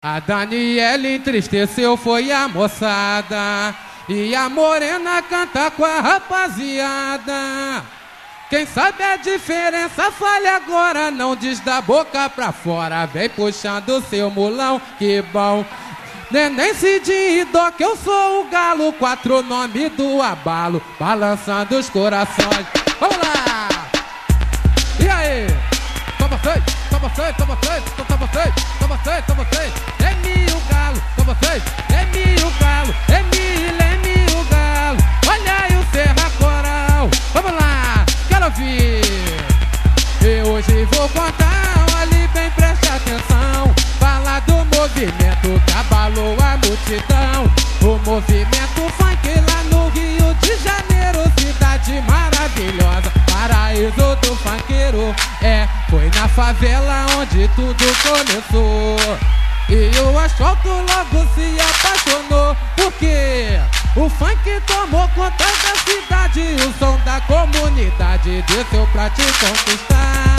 A Daniele entristeceu, foi a moçada, e a morena canta com a rapaziada. Quem sabe a diferença fale agora, não diz da boca pra fora. Vem puxando seu mulão, que bom. Neném Cidinho e Doc, eu sou o galo, quatro nomes do abalo, balançando os corações. Vamos lá! E aí? Só vocês, só vocês, só vocês, só vocês, só vocês, só vocês. Leme o galo, só vocês. Leme o galo, leme o galo. Olha aí o Serra Coral. Vamos lá, quero ouvir. E hoje vou contar, olhe bem, preste atenção. Fala do movimento que abalou a multidão. O movimento funk lá no Rio de Janeiro, cidade maravilhosa, paraíso do funkeiro. Foi na favela onde tudo começou, e o asfalto logo se apaixonou, porque o funk tomou conta da cidade. O som da comunidade desceu pra te conquistar.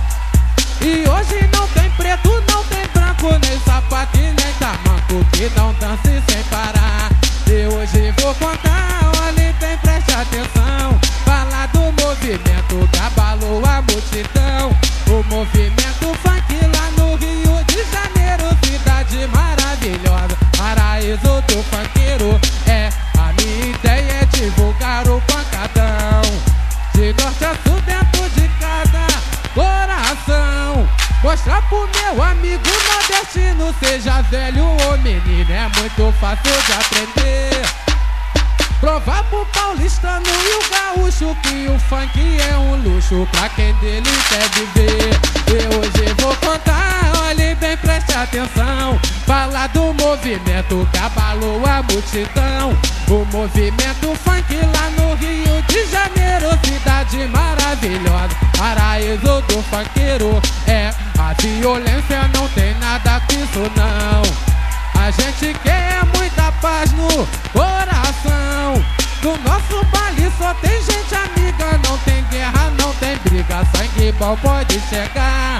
E hoje não tem preto, não tem branco, nem sapato e nem tamanco que não dance sem parar. E hoje vou contar, olhe bem, preste atenção. Falar do movimento que abalou a multidão. O movimento funk lá no Rio de Janeiro, cidade maravilhosa, paraíso do funkeiro. A minha ideia é divulgar o pancadão, de norte a sul dentro de cada coração. Mostrar pro meu amigo nordestino, seja velho ou menino, é muito fácil de aprender. Provar pro paulistano e o gaúcho que o funk é um luxo pra quem dele quer viver. E hoje vou contar, olhe bem, preste atenção. Falar do movimento que abalou a multidão. O movimento funk lá no Rio de Janeiro, cidade maravilhosa, paraíso do funkeiro. A violência não tem nada com isso não. A gente quer muita paz no coração. No nosso baile só tem gente amiga, não tem guerra, não tem briga, sangue bom pode chegar.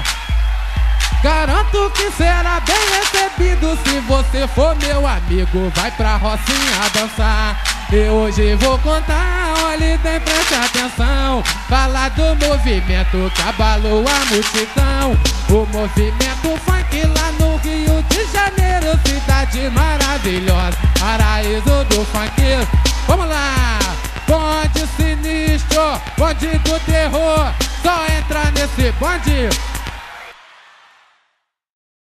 Garanto que será bem recebido se você for meu amigo, vai pra Rocinha dançar. E hoje vou contar, olhe bem, preste atenção. Falar do movimento que abalou a multidão. O movimento funk lá no Rio de Janeiro, cidade maravilhosa, paraíso do funkeiro. Vamos lá! Bonde sinistro, bonde do terror, só entra nesse bonde